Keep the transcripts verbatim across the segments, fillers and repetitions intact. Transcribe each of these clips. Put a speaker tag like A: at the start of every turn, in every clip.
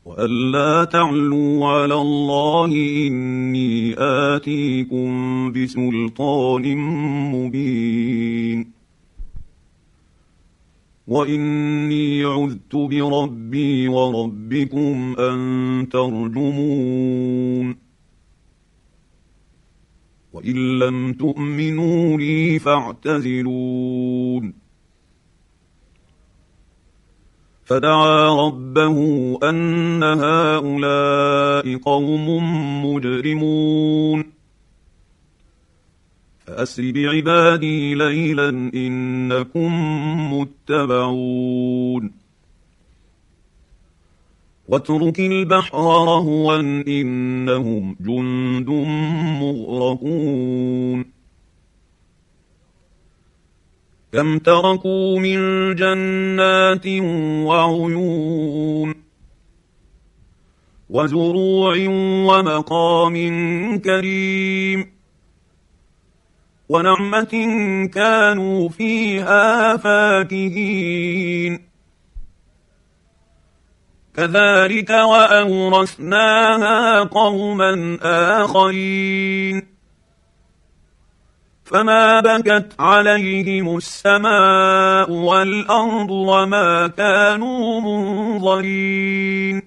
A: وألا تعلوا على الله إني آتيكم بسلطان مبين وإني عذت بربي وربكم أن ترجمون وإن لم تؤمنوا لي فاعتزلون فدعا ربه أن هؤلاء قوم مجرمون فأسر بعبادي ليلا إنكم متبعون واترك البحر رهوا إنهم جند مغرقون كم تركوا من جنات وعيون وزروع ومقام كريم ونعمة كانوا فيها فاكهين كذلك وأورثناها قوما آخرين فما بكت عليهم السماء والأرض وما كانوا منظرين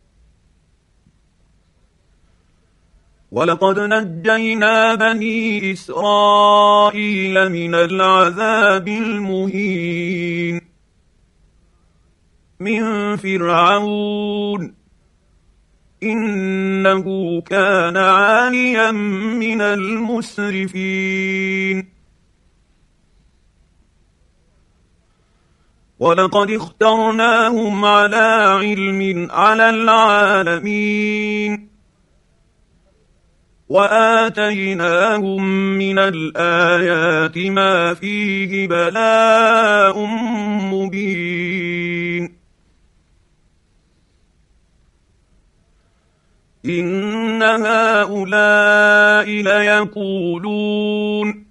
A: ولقد نجينا بني إسرائيل من العذاب المهين من فرعون إنه كان عاليا من المسرفين ولقد اخترناهم على علم على العالمين وآتيناهم من الآيات ما فيه بلاء مبين إن هؤلاء ليقولون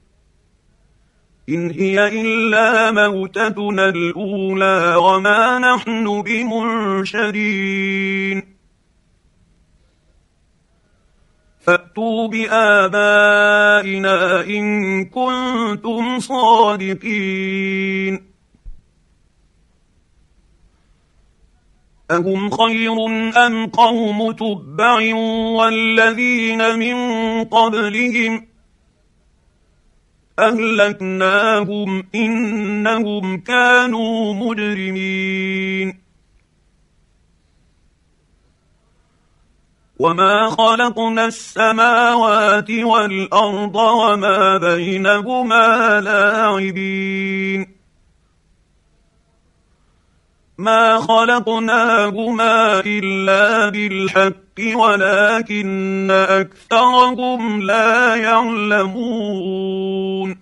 A: إن هي إلا موتتنا الأولى وما نحن بمنشرين فأتوا بآبائنا إن كنتم صادقين أهم خير أم قوم تبع والذين من قبلهم أهلكناهم إنهم كانوا مجرمين وما خلقنا السماوات والأرض وما بينهما لاعبين ما خلقناهما إلا بالحق ولكن أكثرهم لا يعلمون